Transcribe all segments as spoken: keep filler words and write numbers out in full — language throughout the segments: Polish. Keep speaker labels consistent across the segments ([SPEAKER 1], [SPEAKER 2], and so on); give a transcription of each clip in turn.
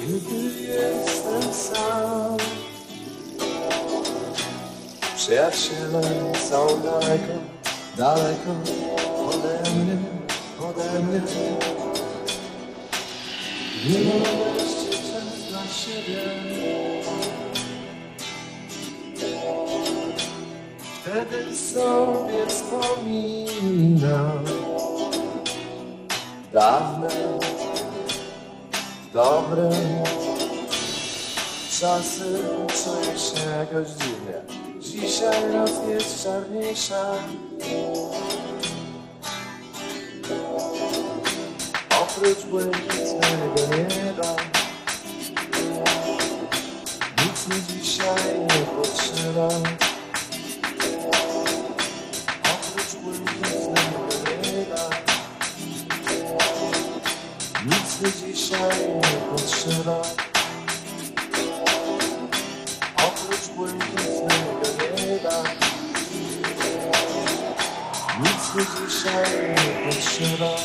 [SPEAKER 1] kiedy jestem sam. Przyjaciele są daleko, daleko ode mnie, ode mnie. Nie mam wreszcie czas dla siebie. Wtedy sobie wspominam dawne, dobre czasy. Czuję się jakoś dziwnie. Dzisiaj noc jest czarniejsza. Oprócz błękitnego nieba nic mi dzisiaj nie potrzeba. Oprócz błękitnego nieba nic mi dzisiaj nie potrzeba. Oprócz błękitnego nieba nic mi dzisiaj nie potrzeba.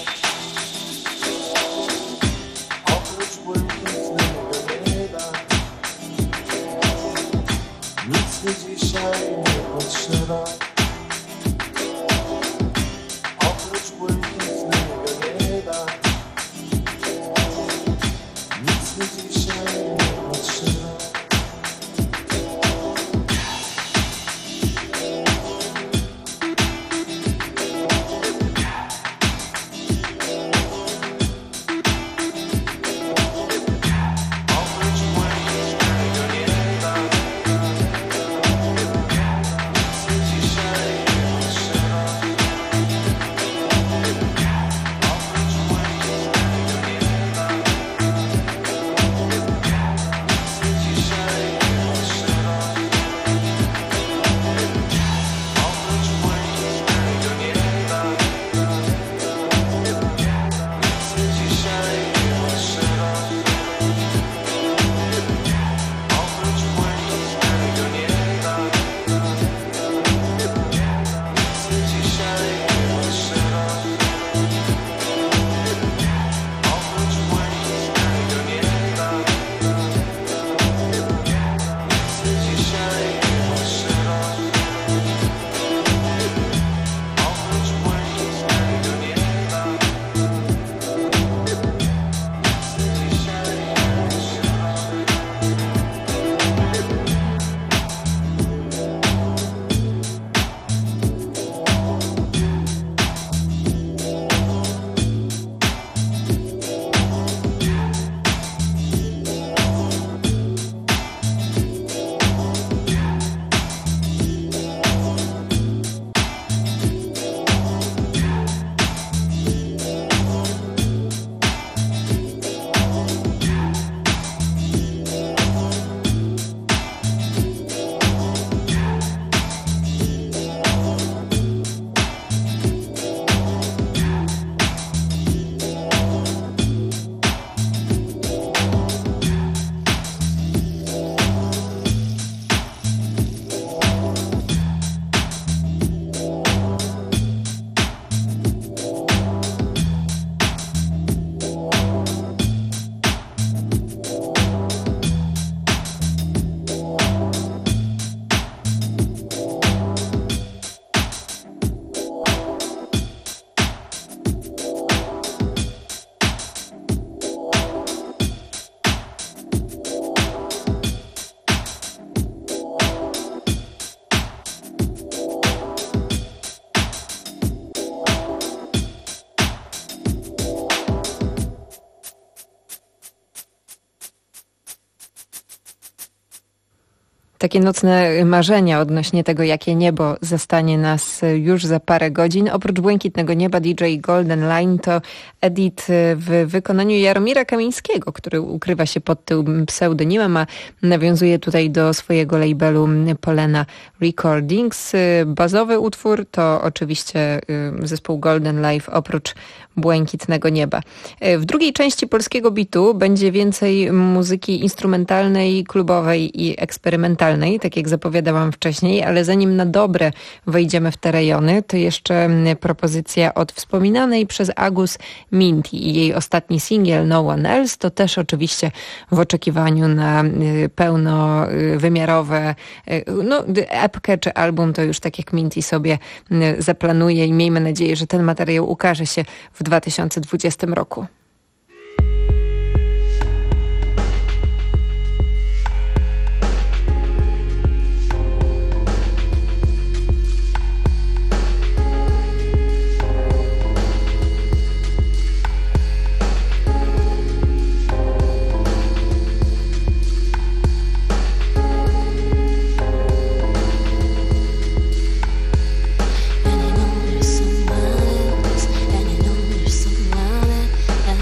[SPEAKER 1] Oprócz błękitnego nieba nic mi dzisiaj nie potrzeba. Oprócz błękitnego nieba nic mi dzisiaj nie potrzeba.
[SPEAKER 2] Takie nocne marzenia odnośnie tego, jakie niebo zastanie nas już za parę godzin. Oprócz błękitnego nieba D J Golden Line to edit w wykonaniu Jaromira Kamińskiego, który ukrywa się pod tym pseudonimem, a nawiązuje tutaj do swojego labelu Polena Recordings. Bazowy utwór to oczywiście zespół Golden Live oprócz błękitnego nieba. W drugiej części polskiego bitu będzie więcej muzyki instrumentalnej, klubowej i eksperymentalnej. instrumentalnej, tak jak zapowiadałam wcześniej, ale zanim na dobre wejdziemy w te rejony, to jeszcze propozycja od wspominanej przez Agus Minty i jej ostatni singiel No One Else, to też oczywiście w oczekiwaniu na pełnowymiarowe no, epkę czy album, to już tak jak Minty sobie zaplanuje i miejmy nadzieję, że ten materiał ukaże się w dwa tysiące dwudziestym roku.
[SPEAKER 3] And I know there's someone else, and I know there's someone else.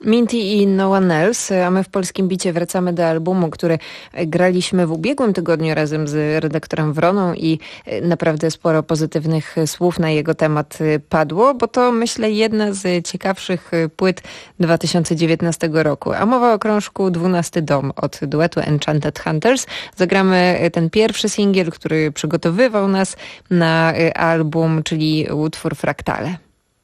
[SPEAKER 2] Minty i No One Else, a my w Polskim Bicie wracamy do albumu, który graliśmy w ubiegłym tygodniu razem z redaktorem Wroną i naprawdę sporo pozytywnych słów na jego temat padło, bo to, myślę, jedna z ciekawszych płyt dwa tysiące dziewiętnastego roku. A mowa o krążku Dwunasty Dom od duetu Enchanted Hunters. Zagramy ten pierwszy singiel, który przygotowywał nas na album, czyli utwór Fraktale.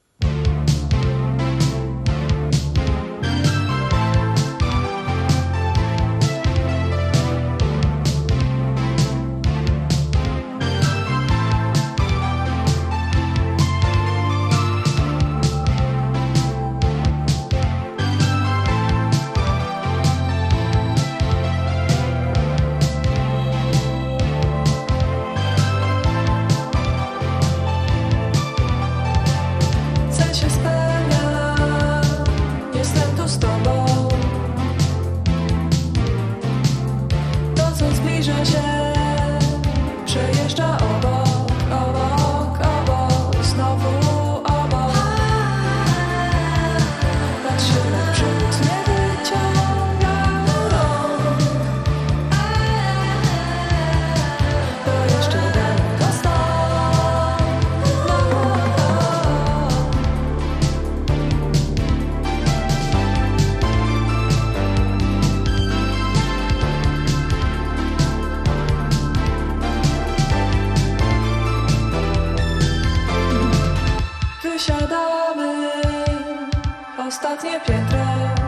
[SPEAKER 3] Ostatnie piętro,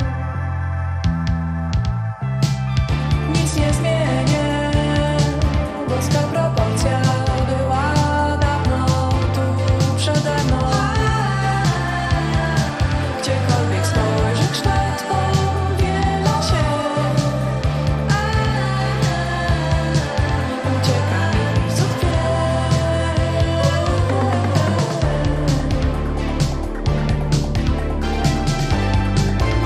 [SPEAKER 3] nic nie zmienię, boska proporcja była dawno tu przede mną. Gdziekolwiek spojrzy, kształt powiela się, ucieka mi z odkryć.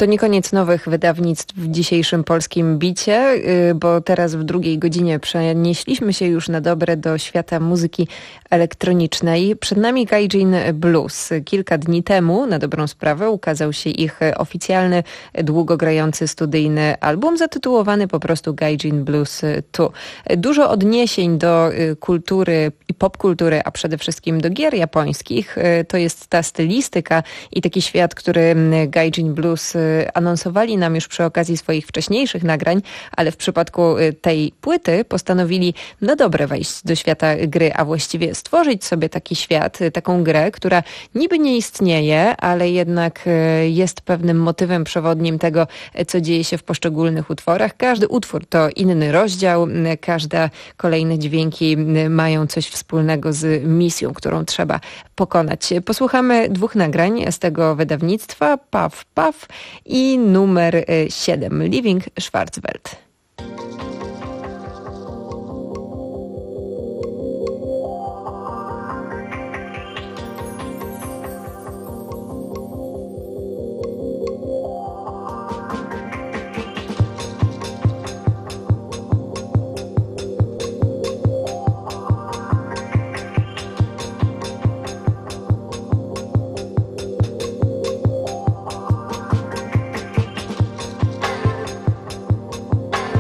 [SPEAKER 2] To nie koniec nowych wydawnictw w dzisiejszym polskim bicie, bo teraz w drugiej godzinie przenieśliśmy się już na dobre do świata muzyki elektronicznej. Przed nami Gaijin Blues. Kilka dni temu, na dobrą sprawę, ukazał się ich oficjalny, długo grający studyjny album zatytułowany po prostu Gaijin Blues dwa. Dużo odniesień do kultury i popkultury, a przede wszystkim do gier japońskich. To jest ta stylistyka i taki świat, który Gaijin Blues anonsowali nam już przy okazji swoich wcześniejszych nagrań, ale w przypadku tej płyty postanowili na dobre wejść do świata gry, a właściwie stworzyć sobie taki świat, taką grę, która niby nie istnieje, ale jednak jest pewnym motywem przewodnim tego, co dzieje się w poszczególnych utworach. Każdy utwór to inny rozdział, każde kolejne dźwięki mają coś wspólnego z misją, którą trzeba pokonać. Posłuchamy dwóch nagrań z tego wydawnictwa, Puff Puff i numer siedem, Living Schwarzwelt.
[SPEAKER 3] Thank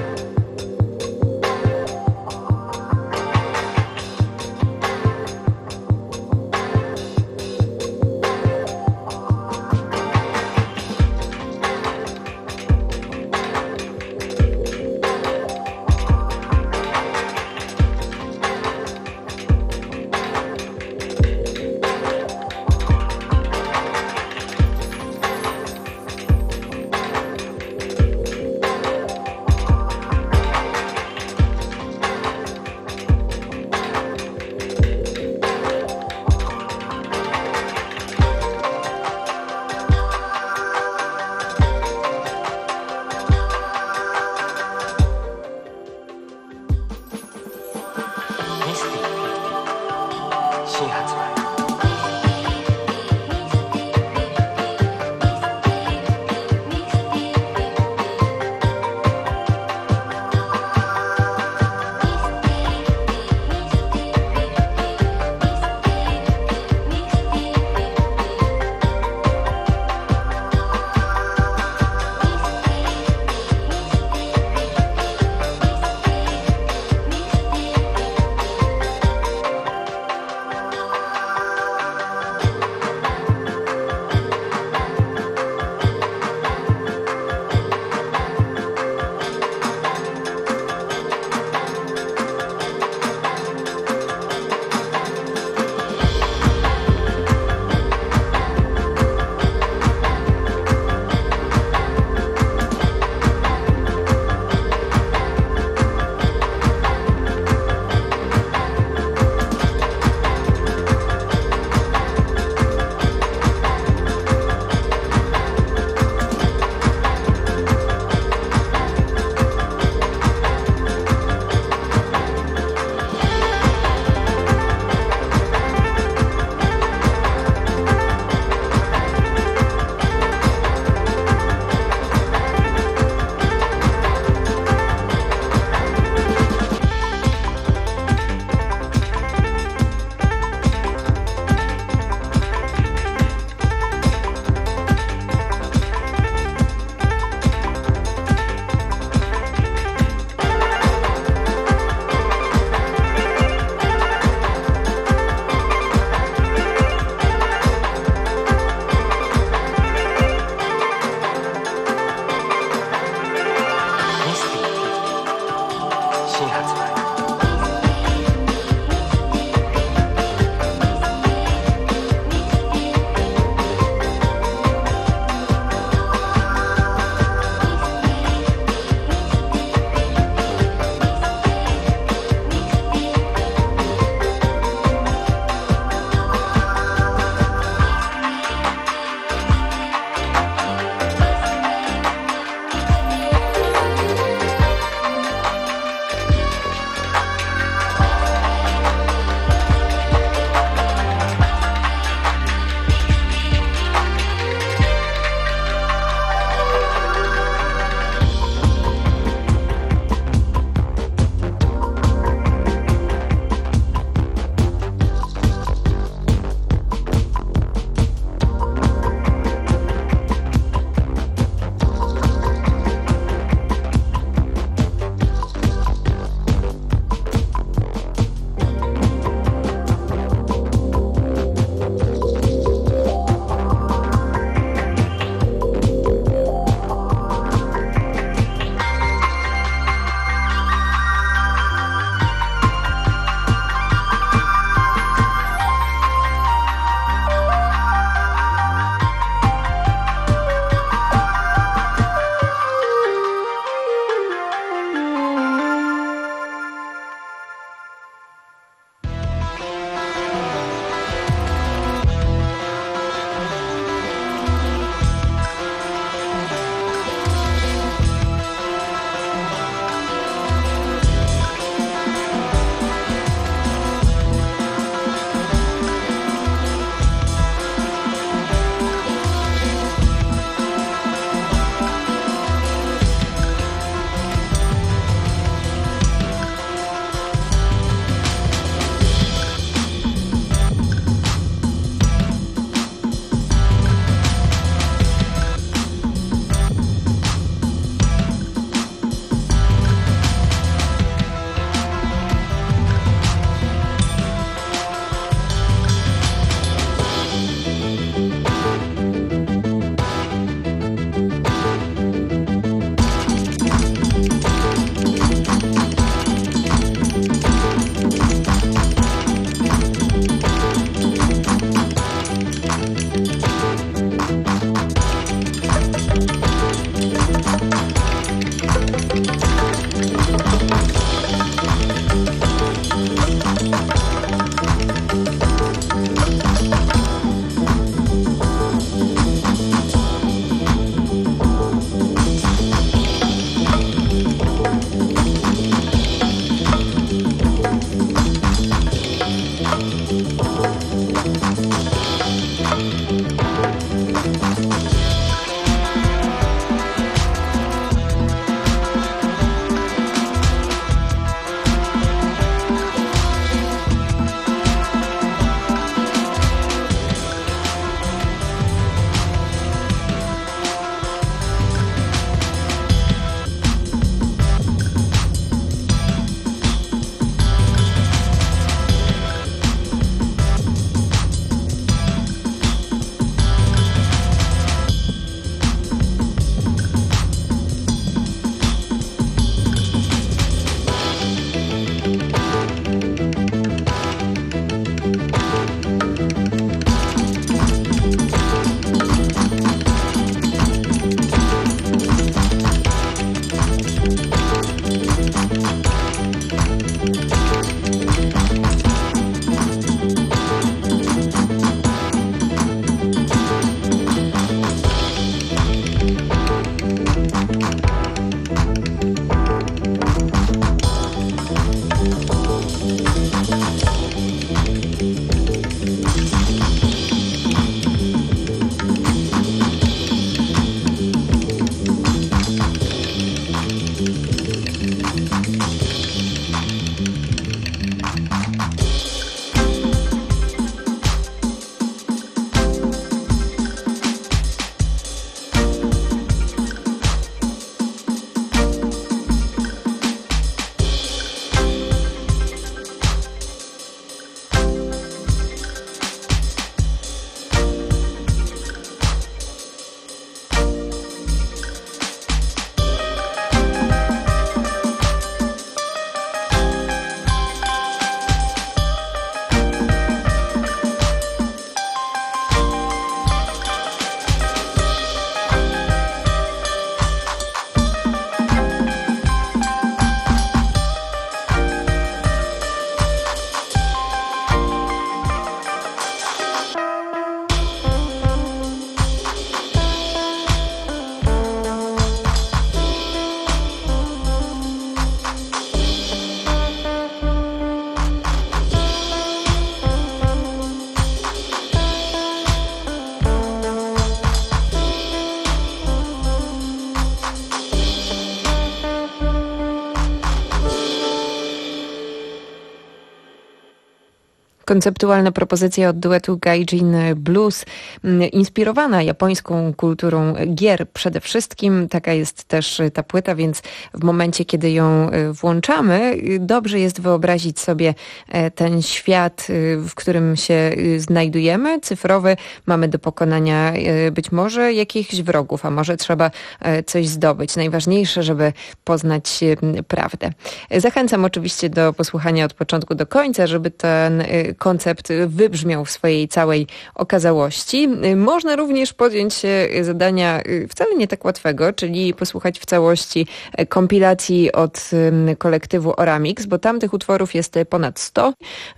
[SPEAKER 2] Konceptualna propozycja od duetu Gaijin Blues, inspirowana japońską kulturą gier przede wszystkim. Taka jest też ta płyta, więc w momencie, kiedy ją włączamy, dobrze jest wyobrazić sobie ten świat, w którym się znajdujemy, cyfrowy. Mamy do pokonania być może jakichś wrogów, a może trzeba coś zdobyć. Najważniejsze, żeby poznać prawdę. Zachęcam oczywiście do posłuchania od początku do końca, żeby ten koncept wybrzmiał w swojej całej okazałości. Można również podjąć się zadania wcale nie tak łatwego, czyli posłuchać w całości kompilacji od kolektywu Oramix, bo tam tych utworów jest ponad sto.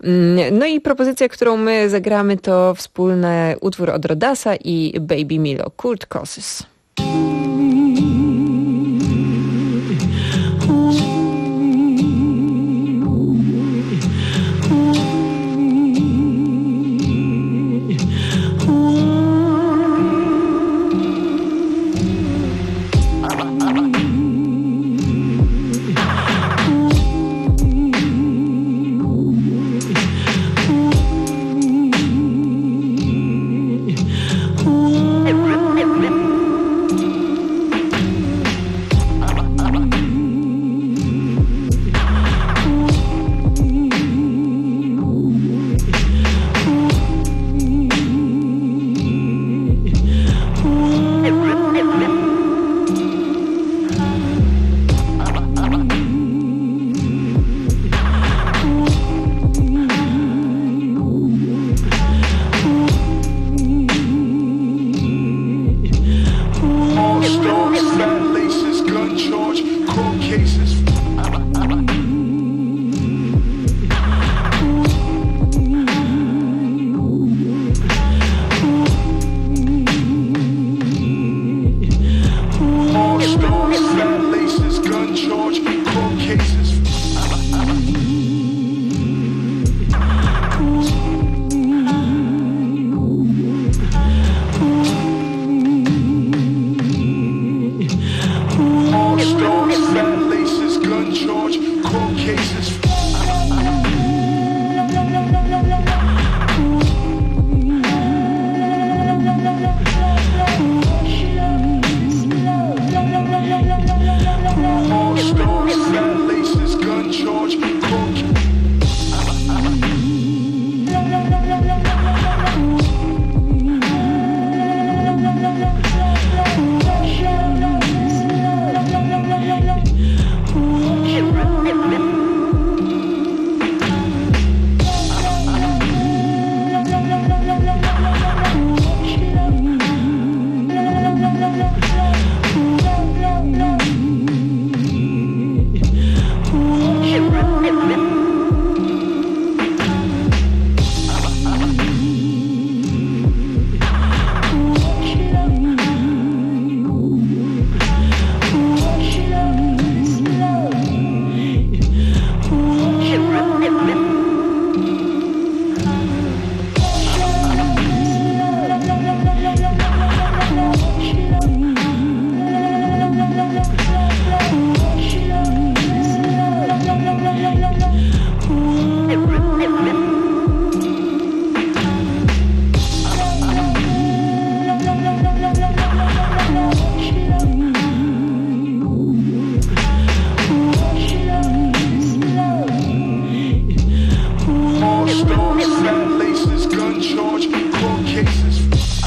[SPEAKER 2] No i propozycja, którą my zagramy, to wspólny utwór od Rodasa i Baby Milo, Cult Causes.
[SPEAKER 1] charge, court cases.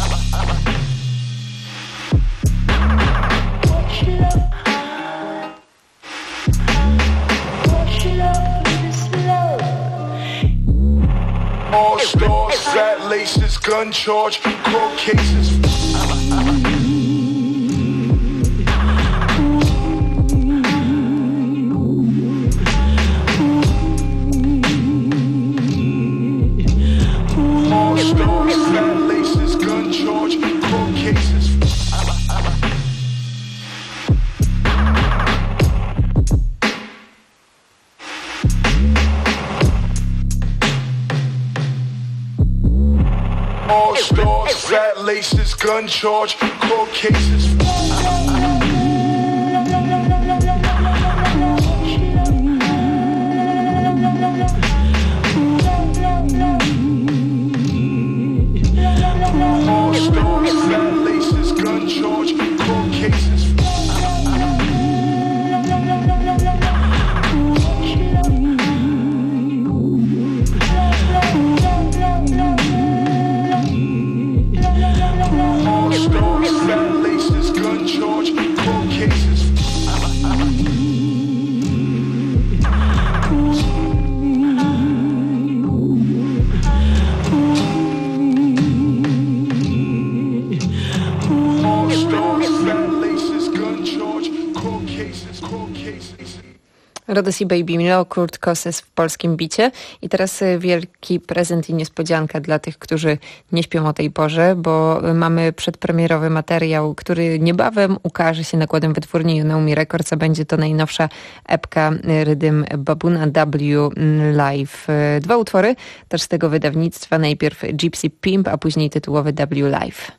[SPEAKER 1] All stars, fat laces, gun charge, court cases. All stars, fat laces, gun charge, court cases. All stars, fat laces, gun charge, court cases. All stars, fat laces, gun charge, court cases. All stars, fat laces, gun charge, court cases. All stars, fat laces, gun charge, court cases, court cases.
[SPEAKER 2] Rodosy Baby Milo, Kurt Koses w polskim bicie. I teraz wielki prezent i niespodzianka dla tych, którzy nie śpią o tej porze, bo mamy przedpremierowy materiał, który niebawem ukaże się nakładem wytwórni Unaumi Records, a będzie to najnowsza epka Rhythm Babuna W Live. Dwa utwory też z tego wydawnictwa. Najpierw Gypsy Pimp, a później tytułowy W Live.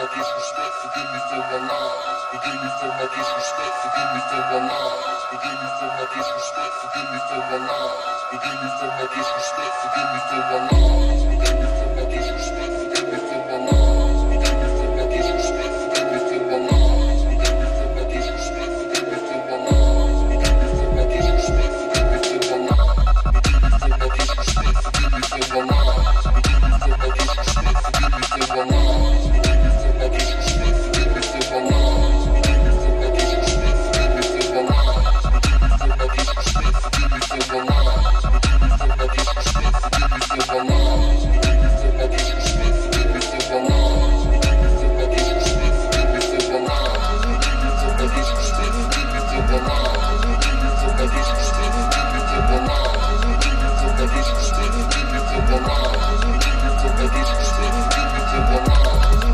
[SPEAKER 1] my disrespect, forgive me for my lies. Forgive me for my disrespect, forgive me for my lies. Forgive me for my disrespect, forgive me for my lies. Forgive me for my disrespect, forgive me for my lies. Forgive me for my disrespect, forgive me for my lies. Forgive me for my disrespect, forgive me for my lies. Forgive me for my disrespect, forgive me for my lies. Forgive me for my disrespect, forgive me for my lies. Forgive me for my disrespect, forgive me for my lies. Forgive me for my disrespect, forgive me for my lies. Forgive me for my disrespect, forgive me for my lies. Forgive me for my disrespect, forgive me for my lies. Forgive me for my disrespect, forgive me for my lies. Forgive me for my disrespect, forgive me for my lies. Forgive me for my disrespect, forgive me for my lies. Forgive me for my disrespect, forgive me for my lies. Forgive me for my disrespect, forgive me for my lies. Forgive me for my disrespect, forgive me for my lies. Forgive me for my disrespect, forgive me for my lies. Forgive me for my disrespect, forgive me for my lies.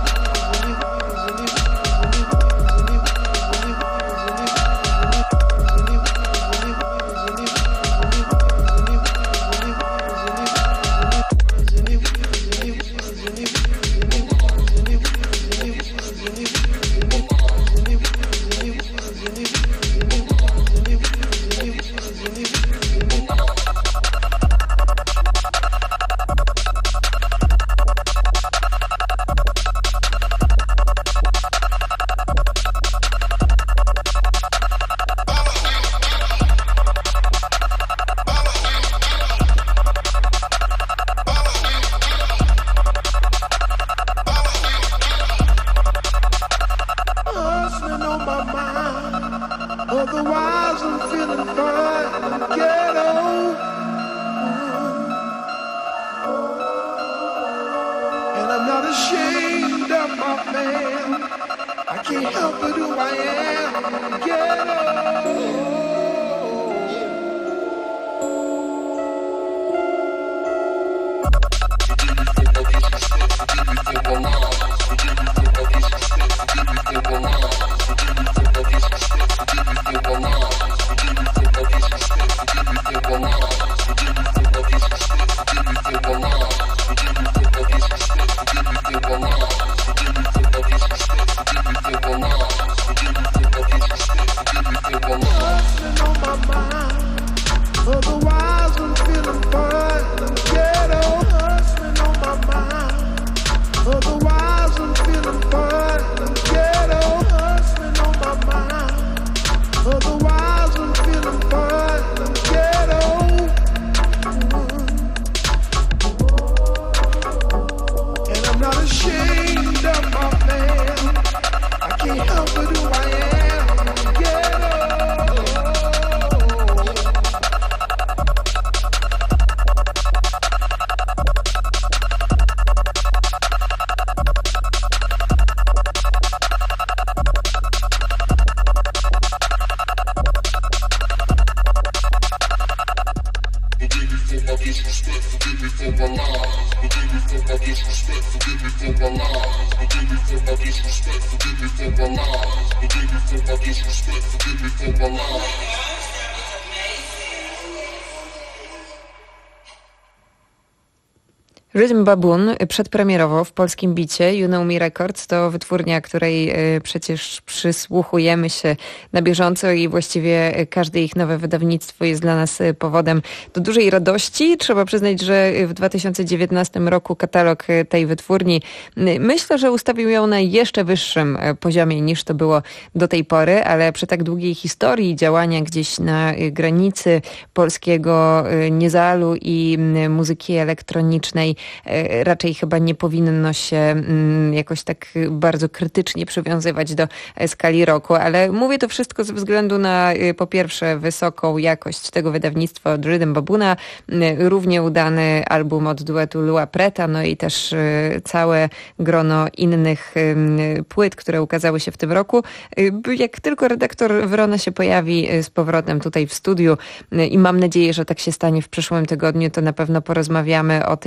[SPEAKER 2] Rhythm Baboon przedpremierowo w polskim bicie You Know Me Records to wytwórnia, której przecież przysłuchujemy się na bieżąco i właściwie każde ich nowe wydawnictwo jest dla nas powodem do dużej radości. Trzeba przyznać, że w dwa tysiące dziewiętnastym roku katalog tej wytwórni myślę, że ustawił ją na jeszcze wyższym poziomie niż to było do tej pory, ale przy tak długiej historii działania gdzieś na granicy polskiego niezalu i muzyki elektronicznej raczej chyba nie powinno się jakoś tak bardzo krytycznie przywiązywać do skali roku, ale mówię to wszystko ze względu na po pierwsze wysoką jakość tego wydawnictwa od Rhythm Baboona, równie udany album od duetu Lua Preta, no i też całe grono innych płyt, które ukazały się w tym roku. Jak tylko redaktor Wrona się pojawi z powrotem tutaj w studiu i mam nadzieję, że tak się stanie w przyszłym tygodniu, to na pewno porozmawiamy o tym i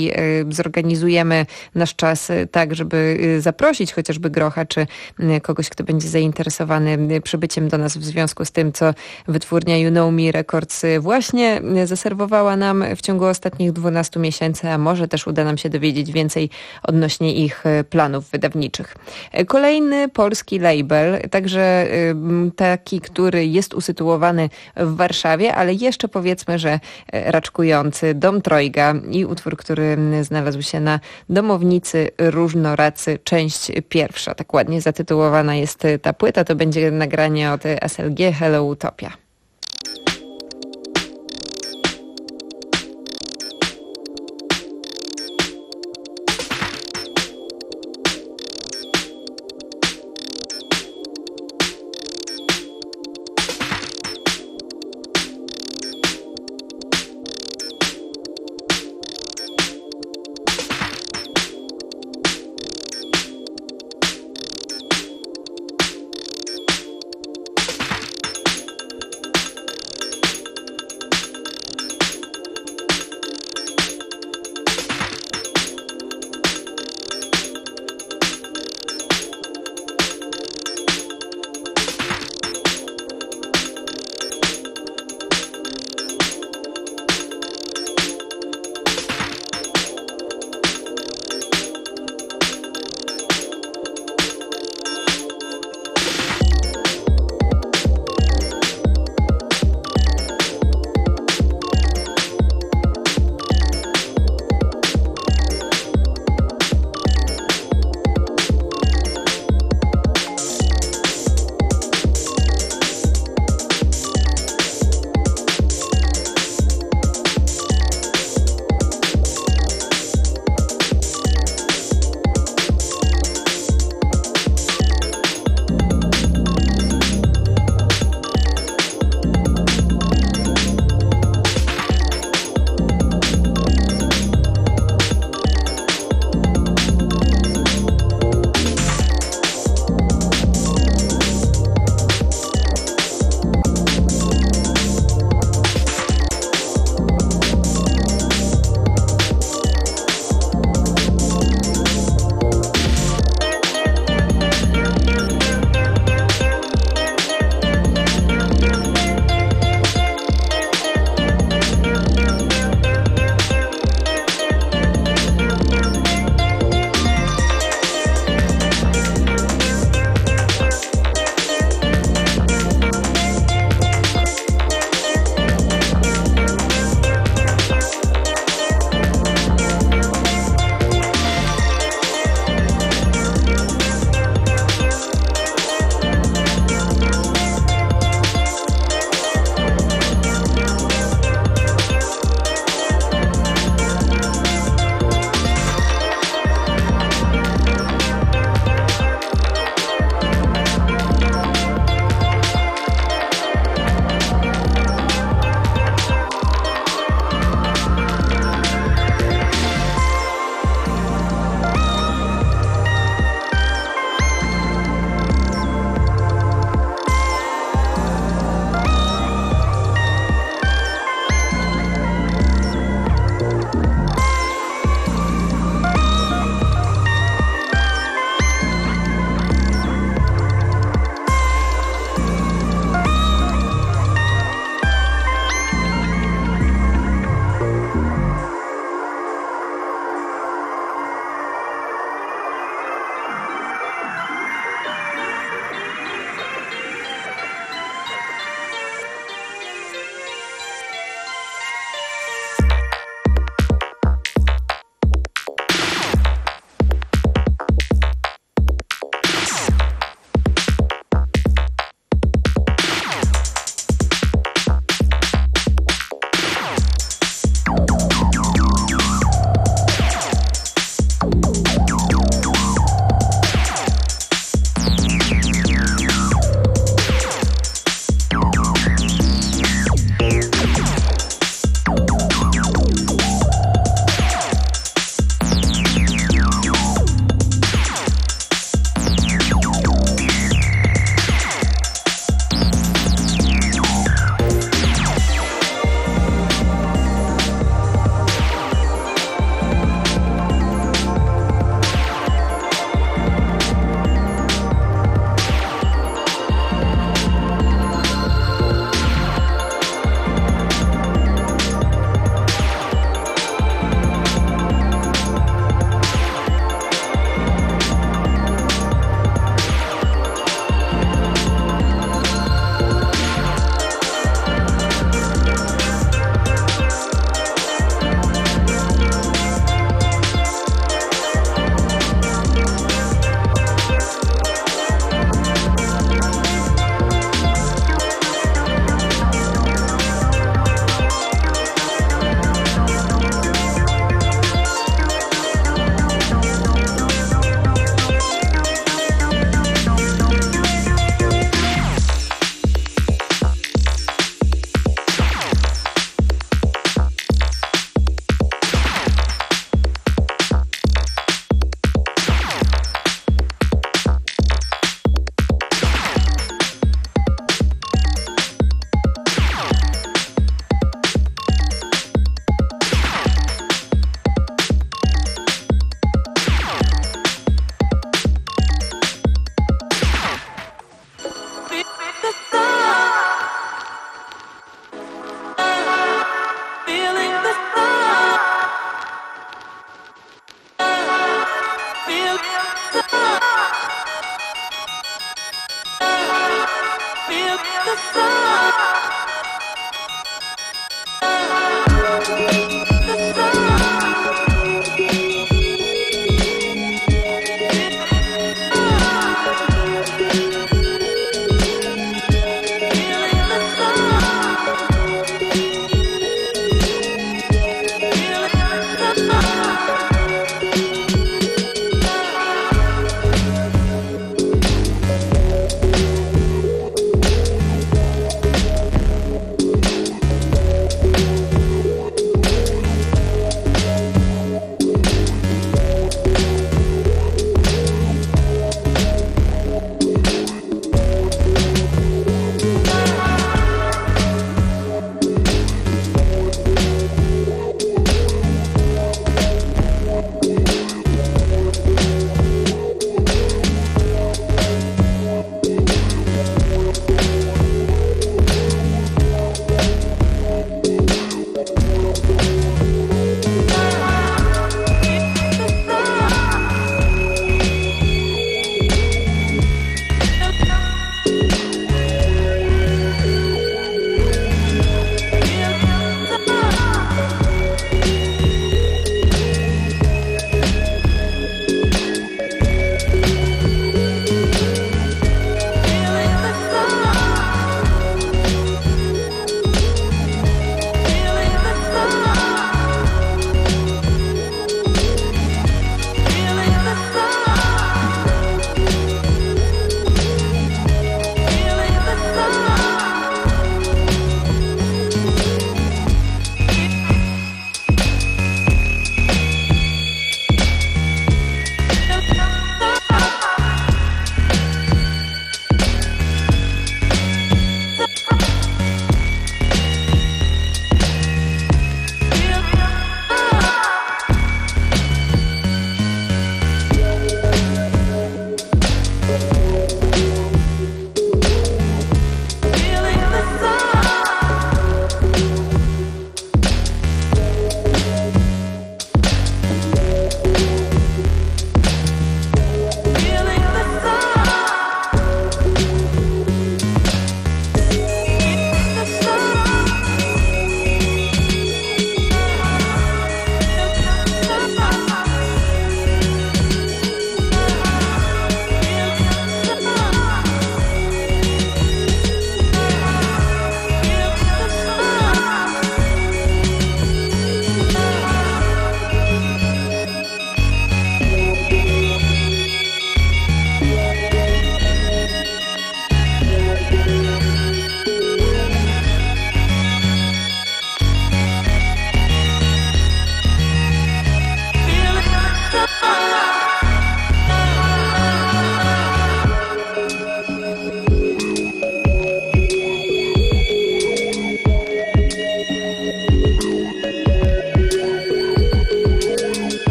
[SPEAKER 2] jeżeli zorganizujemy nasz czas tak, żeby zaprosić chociażby Grocha, czy kogoś, kto będzie zainteresowany przybyciem do nas w związku z tym, co wytwórnia You Know Me Records właśnie zaserwowała nam w ciągu ostatnich dwunastu miesięcy, a może też uda nam się dowiedzieć więcej odnośnie ich planów wydawniczych. Kolejny polski label, także taki, który jest usytuowany w Warszawie, ale jeszcze powiedzmy, że raczkujący, Dom Trojga i utwór, który znalazł się na domownicy Różnoracy, część pierwsza. Tak ładnie zatytułowana jest ta płyta. To będzie nagranie od S L G Hello Utopia.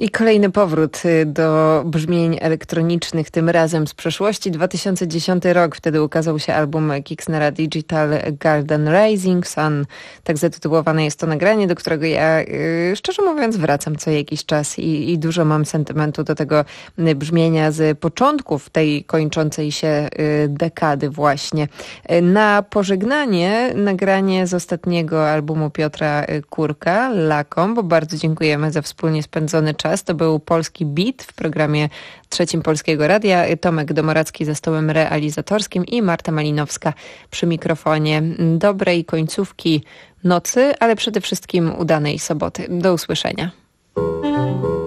[SPEAKER 2] I kolejny powrót do brzmień elektronicznych, tym razem z przeszłości. dwa tysiące dziesiąty rok, wtedy ukazał się album Kixnera Digital Garden Rising Sun. Tak zatytułowane jest to nagranie, do którego ja szczerze mówiąc wracam co jakiś czas i, i dużo mam sentymentu do tego brzmienia z początków tej kończącej się dekady właśnie. Na pożegnanie nagranie z ostatniego albumu Piotra Kurka, Lakom, bo bardzo dziękujemy za wspólnie spędzony czas. To był Polski Beat w programie Trzecim Polskiego Radia. Tomek Domoracki za stołem realizatorskim i Marta Malinowska przy mikrofonie. Dobrej końcówki nocy, ale przede wszystkim udanej soboty. Do usłyszenia.